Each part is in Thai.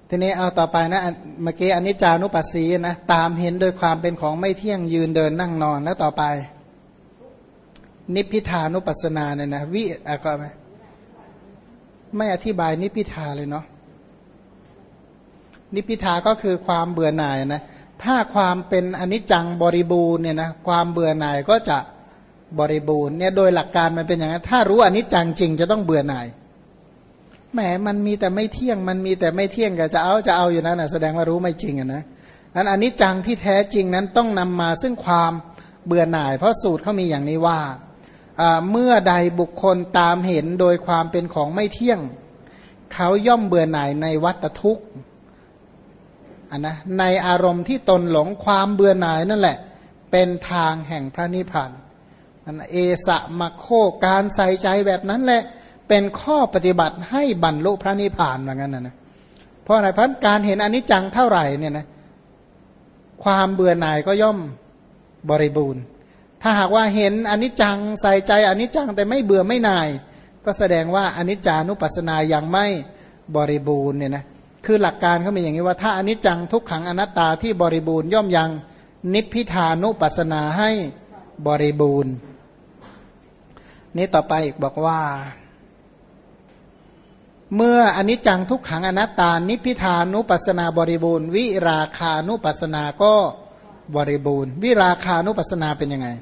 ทีนี้เอาต่อไปนะเมื่อกี้อนิจจานุปัสสีนะตามเห็นโดยความเป็นของไม่เที่ยงยืนเดินนั่งนอนแล้วต่อไปนิพพิทานุปัสสนาเนี่ยนะก็ไม่อธิบายนิพพิทาเลยเนาะนิพพิทาก็คือความเบื่อหน่ายนะถ้าความเป็นอนิจจังบริบูรณ์เนี่ยนะความเบื่อหน่ายก็จะบริบูรณ์เนี่ยโดยหลักการมันเป็นอย่างนั้นถ้ารู้อนิจจังจริงจะต้องเบื่อหน่ายแหมมันมีแต่ไม่เที่ยงมันมีแต่ไม่เที่ยงก็จะเอาอยู่นั่นนะแสดงว่ารู้ไม่จริงนะนั้นอนิจจังที่แท้จริงนั้นต้องนำมาซึ่งความเบื่อหน่ายเพราะสูตรเขามีอย่างนี้ว่าเมื่อใดบุคคลตามเห็นโดยความเป็นของไม่เที่ยงเขาย่อมเบื่อหน่ายในวัฏทุกข์นะในอารมณ์ที่ตนหลงความเบื่อหน่ายนั่นแหละเป็นทางแห่งพระนิพพานเอสะมะโคการใส่ใจแบบนั้นแหละเป็นข้อปฏิบัติให้บรรลุพระนิพพานเหมือนกันนะเพราะอะไรเพราะการเห็นอนิจจังเท่าไหร่เนี่ยนะความเบื่อหน่ายก็ย่อมบริบูรณ์ถ้าหากว่าเห็นอนิจจังใส่ใจอนิจจังแต่ไม่เบื่อไม่หน่ายก็แสดงว่าอนิจจานุปัสสนายังไม่บริบูรณ์เนี่ยนะคือหลักการเขามีอย่างนี้ว่าถ้าอนิจจังทุกขังอนัตตาที่บริบูรณ์ย่อมยังนิพพิทานุปัสสนาให้บริบูรณ์นี้ต่อไปอีกบอกว่าเมื่ออนิจจังทุกขังอนัตตานิพพิทานุปัสสนาบริบูรณ์วิราคานุปัสสนาก็บริบูรณ์วิราคานุปัสสนาเป็นยังไง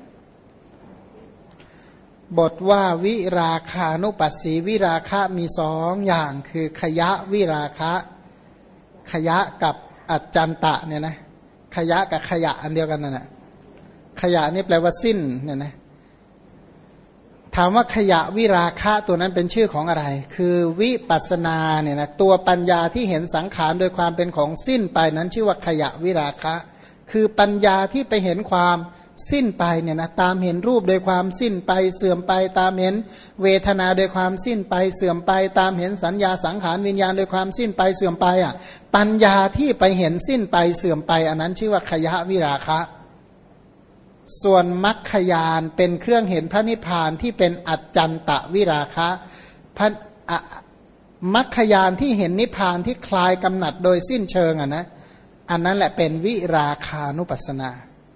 บทว่าวิราคานุปัสสีวิราคะมีสองอย่างคือขยะวิราคะขยะกับอัจจันตะเนี่ยนะขยะกับขยะอันเดียวกันนั่นแหละขยะนี่แปลว่าสิ้นเนี่ยนะถามว่าขยะวิราคะตัวนั้นเป็นชื่อของอะไรคือวิปัสสนาเนี่ยนะตัวปัญญาที่เห็นสังขารโดยความเป็นของสิ้นไปนั้นชื่อว่าขยะวิราคะคือปัญญาที่ไปเห็นความสิ้นไปเนี่ยนะตามเห็นรูปโดยความสิ้นไปเสื่อมไปตามเห็นเวทนาโดยความสิ้นไปเสื่อมไปตามเห็นสัญญาสังขารวิญญาณโดยความสิ้นไปเสื่อมไปอ่ะปัญญาที่ไปเห็นสิ้นไปเสื่อมไปอันนั้นชื่อว่าขยะวิราคะส่วนมรรคญาณเป็นเครื่องเห็นพระนิพพานที่เป็นอัจจันตวิราคะมรรคญาณที่เห็นนิพพานที่คลายกำหนัดโดยสิ้นเชิงอ่ะนะอันนั้นแหละเป็นวิราคานุปัสสนา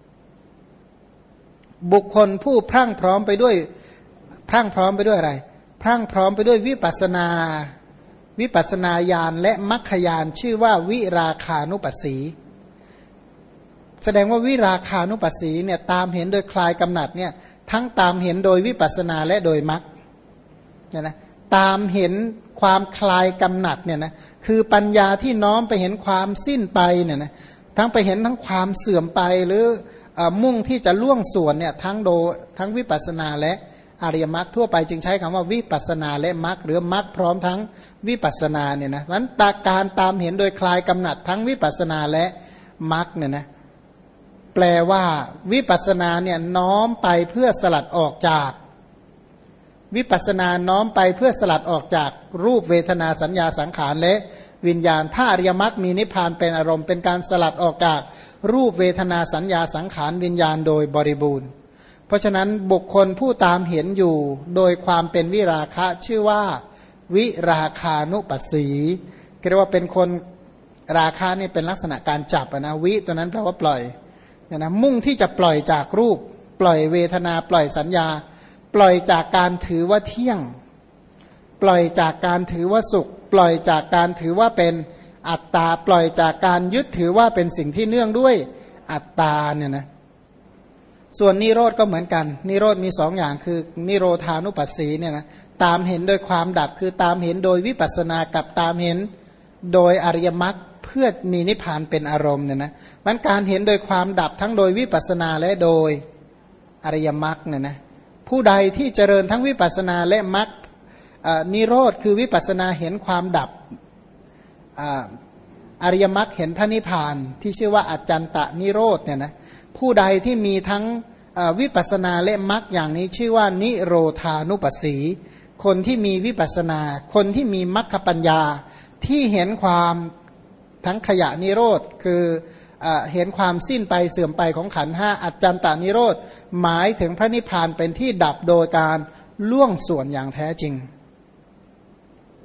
บุคคลผู้พรั่งพร้อมไปด้วยอะไรพรั่งพร้อมไปด้วยวิปัสสนาญาณและมรรคญาณชื่อว่าวิราคานุปัสสีแสดงว่าวิราคานุปัสสีเนี่ยตามเห็นโดยคลายกำหนัดเนี่ยทั้งตามเห็นโดยวิปัสสนาและโดยมรรคเนี่ยนะตามเห็นความคลายกำหนัดเนี่ยนะคือปัญญาที่น้อมไปเห็นความสิ้นไปเนี่ยนะทั้งไปเห็นทั้งความเสื่อมไปหรือมุ่งที่จะล่วงส่วนเนี่ยทั้งวิปัสสนาและอริยมรรคทั่วไปจึงใช้คำว่าวิปัสสนาและมรรคหรือมรรคพร้อมทั้งวิปัสสนาเนี่ยนะนั้นการตามเห็นโดยคลายกำหนัดทั้งวิปัสสนาและมรรคเนี่ยนะแปลว่าวิปัสสนาเนี่ยน้อมไปเพื่อสลัดออกจากวิปัสสนาน้อมไปเพื่อสลัดออกจากรูปเวทนาสัญญาสังขารและวิญญาณถ้าอริยมรรคมีนิพพานเป็นอารมณ์เป็นการสลัดออกจากรูปเวทนาสัญญาสังขารวิญญาณโดยบริบูรณ์เพราะฉะนั้นบุคคลผู้ตามเห็นอยู่โดยความเป็นวิราคะชื่อว่าวิราคานุปัสสีเรียกว่าเป็นคนราคะนี่เป็นลักษณะการจับนะวิตัวนั้นแปลว่าปล่อยเนี่ยนะมุ่งที่จะปล่อยจากรูปปล่อยเวทนาปล่อยสัญญาปล่อยจากการถือว่าเที่ยงปล่อยจากการถือว่าสุขปล่อยจากการถือว่าเป็นอัตตาปล่อยจากการยึดถือว่าเป็นสิ่งที่เนื่องด้วยอัตตาเนี่ยนะส่วนนิโรธก็เหมือนกันนิโรธมีสองอย่างคือนิโรธานุปัสสีเนี่ยนะตามเห็นโดยความดับคือตามเห็นโดยวิปัสสนากับตามเห็นโดยอริยมรรคเพื่อมีนิพพานเป็นอารมณ์เนี่ยนะมันการเห็นโดยความดับทั้งโดยวิปัสสนาและโดยอริยมรรคเนี่ยนะผู้ใดที่เจริญทั้งวิปัสสนาและมรรคนิโรธคือวิปัสสนาเห็นความดับอริยมรรคเห็นพระนิพพานที่ชื่อว่าอัจจันตนิโรธเนี่ยนะผู้ใดที่มีทั้งวิปัสสนาและมรรคอย่างนี้ชื่อว่านิโรธานุปัสสีคนที่มีวิปัสสนาคนที่มีมรรคปัญญาที่เห็นความทั้งขยะนิโรธคือเห็นความสิ้นไปเสื่อมไปของขันธ์ห้าอัจจันตนิโรธหมายถึงพระนิพพานเป็นที่ดับโดยการล่วงส่วนอย่างแท้จริง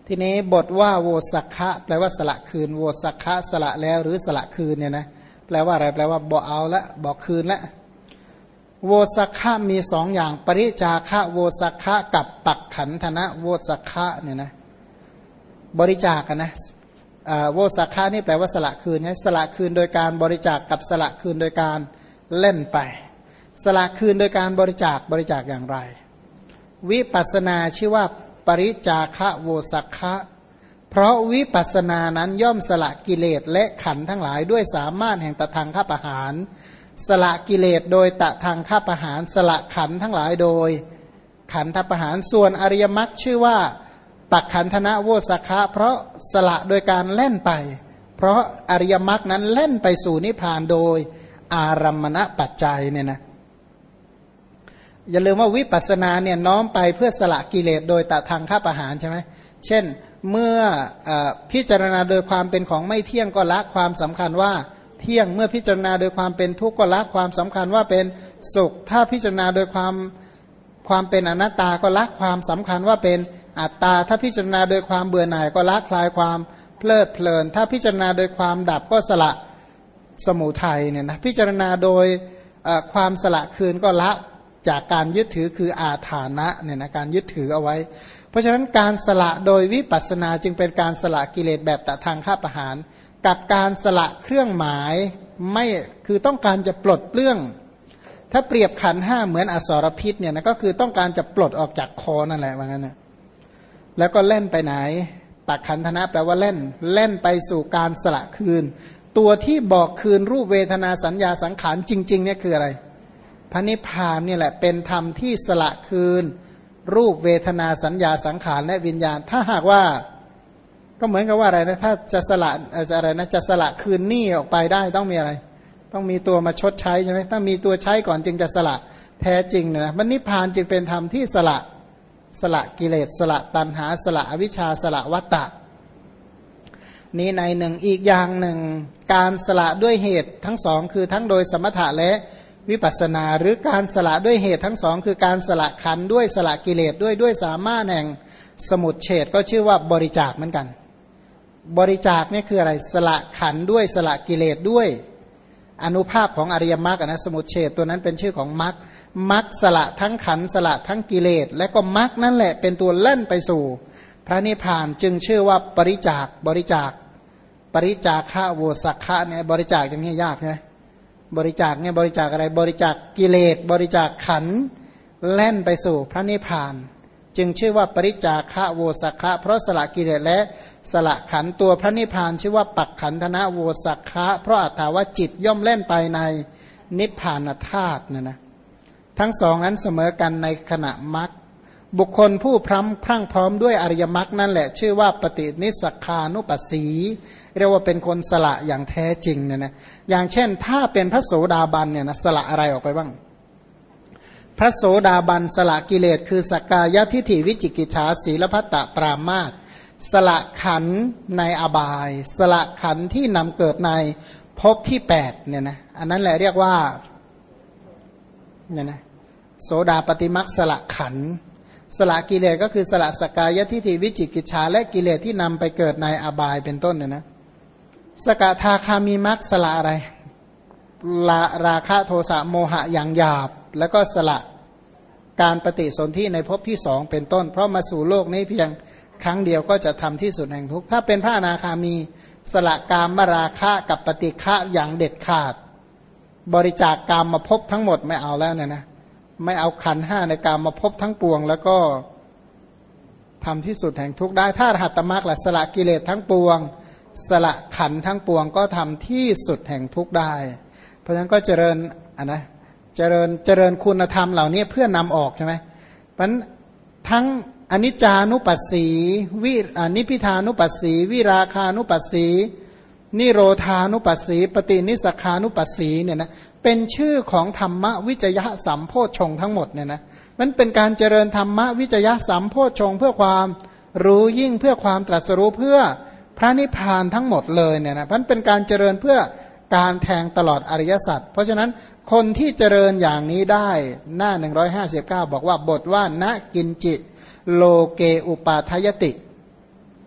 ทีนี้บทว่าโวสักคะแปลว่าสละคืนโวสักคะสละแล้วหรือสละคืนเนี่ยนะแปลว่าอะไรแปลว่าบอกเอาละบอกคืนละโวสักคะมีสองอย่างปริจาคะโวสักคะกับปักขันธนะโวสักคะเนี่ยนะบริจาคกันนะโวสักคะนี่แปลว่าสละคืนสละคืนโดยการบริจาคกับสละคืนโดยการเล่นไปสละคืนโดยการบริจาคอย่างไรวิปัสสนาชื่อว่าปริจาคะโวสักคะเพราะวิปัสสนานั้นย่อมสละกิเลสและขันธ์ทั้งหลายด้วยสามารถแห่งตทังคประหารสละกิเลสโดยตทังคประหารสละขันธ์ทั้งหลายโดยขันธประหารส่วนอริยมรรคชื่อว่าปักขันธนะโวสักคะเพราะสละโดยการเล่นไปเพราะอริยมรรคนั้นเล่นไปสู่นิพพานโดยอารัมมณปัจจัยเนี่ยนะอย่าลืมว่าวิปัสสนาเนี่ยน้อมไปเพื่อสละกิเลสโดยตทังคประหารใช่ไหมเช่นเมื่อพิจารณาโดยความเป็นของไม่เที่ยงก็ละความสำคัญว่าเที่ยงเมื่อพิจารณาโดยความเป็นทุกข์ก็ละความสำคัญว่าเป็นสุขถ้าพิจารณาโดยความเป็นอนัตตาก็ละความสำคัญว่าเป็นอัตตาถ้าพิจารณาโดยความเบื่อหน่ายก็ละคลายความเพลิดเพลินถ้าพิจารณาโดยความดับก็สละสมุทัยเนี่ยนะพิจารณาโดยความสละคืนก็ละจากการยึดถือคืออาถานะเนี่ยนะการยึดถือเอาไว้เพราะฉะนั้นการสละโดยวิปัสสนาจึงเป็นการสละกิเลสแบบตทังคประหารกับการสละเครื่องหมายไม่คือต้องการจะปลดเปลื้องถ้าเปรียบขันธ์ห้าเหมือนอสรพิษเนี่ยนะก็คือต้องการจะปลดออกจากคอนั่นแหละว่างั้นนะแล้วก็เล่นไปไหนปักขันธนะแปลว่าเล่นไปสู่การสละคืนตัวที่บอกคืนรูปเวทนาสัญญาสังขารจริงๆเนี่ยคืออะไรพระนิพพานนี่แหละเป็นธรรมที่สละคืนรูปเวทนาสัญญาสังขารและวิญญาณถ้าหากว่าก็เหมือนกับว่าอะไรนะถ้าจะสละอะไรนะจะสละคืนหนี้ออกไปได้ต้องมีอะไรต้องมีตัวมาชดใช้ใช่ไหมถ้ามีตัวใช้ก่อนจึงจะสละแท้จริงนะพระนิพพานจึงเป็นธรรมที่สละกิเลสสละตัณหาสละอวิชชาสละวัตตะนี้ในหนึ่งอีกอย่างหนึ่งการสละด้วยเหตุทั้งสองคือทั้งโดยสมถะและวิปัสสนาหรือการสละด้วยเหตุทั้งสองคือการสละขันธ์ด้วยสละกิเลสด้วยสามารถแห่งสมุจเฉทก็ชื่อว่าบริจาคเหมือนกันบริจาคนี่คืออะไรสละขันธ์ด้วยสละกิเลสด้วยอนุภาพของอริยมรรคนะสมุจเฉทตัวนั้นเป็นชื่อของมรรคมรรคสละทั้งขันธ์สละทั้งกิเลสและก็มรรคนั่นแหละเป็นตัวเล่นไปสู่พระนิพพานจึงชื่อว่าบริจาคปริจาคะโวสักคะเนี่ยบริจาคอย่างนี้ยากใช่ไหมบริจาคเนี่ยบริจาคอะไรบริจาคกิเลสบริจาคขันธ์แล่นไปสู่พระนิพพานจึงชื่อว่าปริจาคะโวสักคะเพราะสละกิเลสและสละขันธ์ตัวพระนิพพานชื่อว่าปักขันธนะโวสักคะเพราะอัตถาว่าจิตย่อมเล่นไปในนิพพานธาตุนะทั้งสองนั้นเสมอกันในขณะมรรคบุคคลผู้พรั่งพร้อมด้วยอริยมรรคนั่นแหละชื่อว่าปฏินิสสคานุปัสสีเรียกว่าเป็นคนสละอย่างแท้จริงเนี่ยนะอย่างเช่นถ้าเป็นพระโสดาบันเนี่ยนะสละอะไรออกไปบ้างพระโสดาบันสละกิเลสคือสักกายทิฏฐิวิจิกิจฉาศีลพัตตปรามาสสละขันธ์ในอบายสละขันธ์ที่นำเกิดในภพที่8เนี่ยนะอันนั้นแหละเรียกว่าเนี่ยนะโสดาปฏิมรรคสละขันธ์สละกิเลสก็คือสละสักกายทิฏฐิวิจิกิจฉาและกิเลสที่นำไปเกิดในอบายเป็นต้นเนี่ยนะสกทาคามีมรรคสละอะไรละราคะโทสะโมหะอย่างหยาบแล้วก็สละการปฏิสนธิในภพที่สองเป็นต้นเพราะมาสู่โลกนี้เพียงครั้งเดียวก็จะทำที่สุดแห่งทุกข์ถ้าเป็นพระอนาคามีสละกามราคะกับปฏิฆะอย่างเด็ดขาดบริจาคกามมาภพทั้งหมดไม่เอาแล้วเนี่ยนะไม่เอาขันธ์ห้าในกามมาภพทั้งปวงแล้วก็ทำที่สุดแห่งทุกข์ได้ถ้าหัตถมรรคละสละกิเลสทั้งปวงสละขันธ์ทั้งปวงก็ทำที่สุดแห่งทุกข์ได้เพราะฉะนั้นก็เจริญเจริญคุณธรรมเหล่านี้เพื่อนำออกใช่ไหมเพราะฉะนั้นทั้งอนิจจานุปัสสีนิพพิทานุปัสสีวิราคานุปัสสีนิโรธานุปัสสีปฏินิสสคานุปัสสีเนี่ยนะเป็นชื่อของธรรมวิจยะสัมโพชฌงค์ทั้งหมดเนี่ยนะมันเป็นการเจริญธรรมวิจยะสัมโพชฌงค์เพื่อความรู้ยิ่งเพื่อความตรัสรู้เพื่อพระนิพพานทั้งหมดเลยเนี่ยนะมันเป็นการเจริญเพื่อการแทงตลอดอริยสัจเพราะฉะนั้นคนที่เจริญอย่างนี้ได้หน้า159บอกว่าบทว่าณกินจิโลเกอุปาทยติ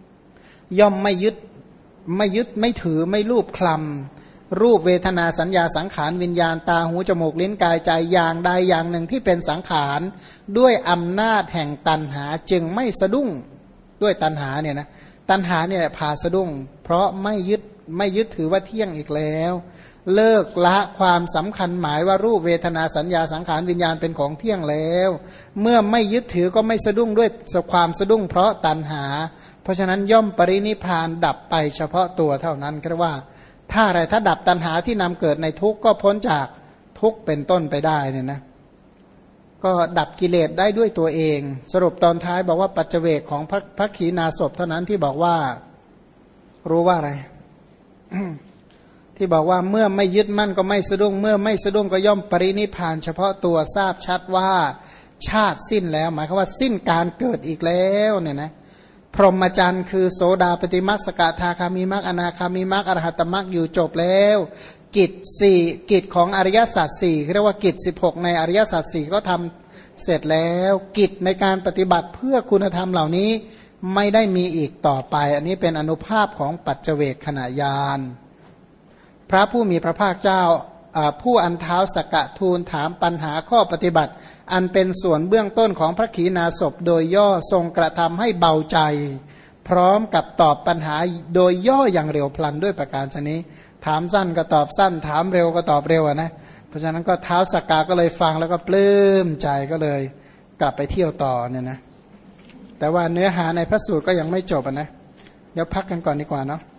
ย่อมไม่ยึดไม่ถือไม่รูปคลำรูปเวทนาสัญญาสังขารวิญญาณตาหูจมูกลิ้นกายใจอย่างใดอย่างหนึ่งที่เป็นสังขารด้วยอำนาจแห่งตัณหาจึงไม่สะดุ้งด้วยตัณหาเนี่ยนะตัณหาเนี่ยพาสะดุ้งเพราะไม่ยึดถือว่าเที่ยงอีกแล้วเลิกละความสำคัญหมายว่ารูปเวทนาสัญญาสังขารวิญญาณเป็นของเที่ยงแล้วเมื่อไม่ยึดถือก็ไม่สะดุ้งด้วยความสะดุ้งเพราะตัณหาเพราะฉะนั้นย่อมปรินิพพานดับไปเฉพาะตัวเท่านั้นก็ว่าถ้าอะไรถ้าดับตัณหาที่นำเกิดในทุกข์ก็พ้นจากทุกข์เป็นต้นไปได้เนี่ยนะก็ดับกิเลสได้ด้วยตัวเองสรุปตอนท้ายบอกว่าปัจเจเวกของพระขีณาสพเท่านั้นที่บอกว่ารู้ว่าอะไร ที่บอกว่าเมื่อไม่ยึดมั่นก็ไม่สะดุ้งเมื่อไม่สะดุ้งก็ย่อมปรินิพพานเฉพาะตัวทราบชัดว่าชาติสิ้นแล้วหมายความว่าสิ้นการเกิดอีกแล้วเนี่ยนะพรหมจรรย์คือโสดาปฏิมรรคสกทาคามิมรรคอนาคามิมรรคอรหัตมรรคอยู่จบแล้วกิจสี่กิจของอริยสัจสี่เรียกว่ากิจ16ในอริยสัจสี่ก็ทำเสร็จแล้วกิจในการปฏิบัติเพื่อคุณธรรมเหล่านี้ไม่ได้มีอีกต่อไปอันนี้เป็นอนุภาพของปัจเจเวคขณะญาณพระผู้มีพระภาคเจ้าผู้อันเท้าสกะทูลถามปัญหาข้อปฏิบัติอันเป็นส่วนเบื้องต้นของพระขีณาสพโดยย่อทรงกระทำให้เบาใจพร้อมกับตอบปัญหาโดยย่ออย่างเร็วพลันด้วยประการชนี้ถามสั้นก็ตอบสั้นถามเร็วก็ตอบเร็วนะเพราะฉะนั้นก็เท้าสกะก็เลยฟังแล้วก็ปลื้มใจก็เลยกลับไปเที่ยวต่อเนี่ยนะแต่ว่าเนื้อหาในพระสูตรก็ยังไม่จบนะเดี๋ยวพักกันก่อนดีกว่าเนาะ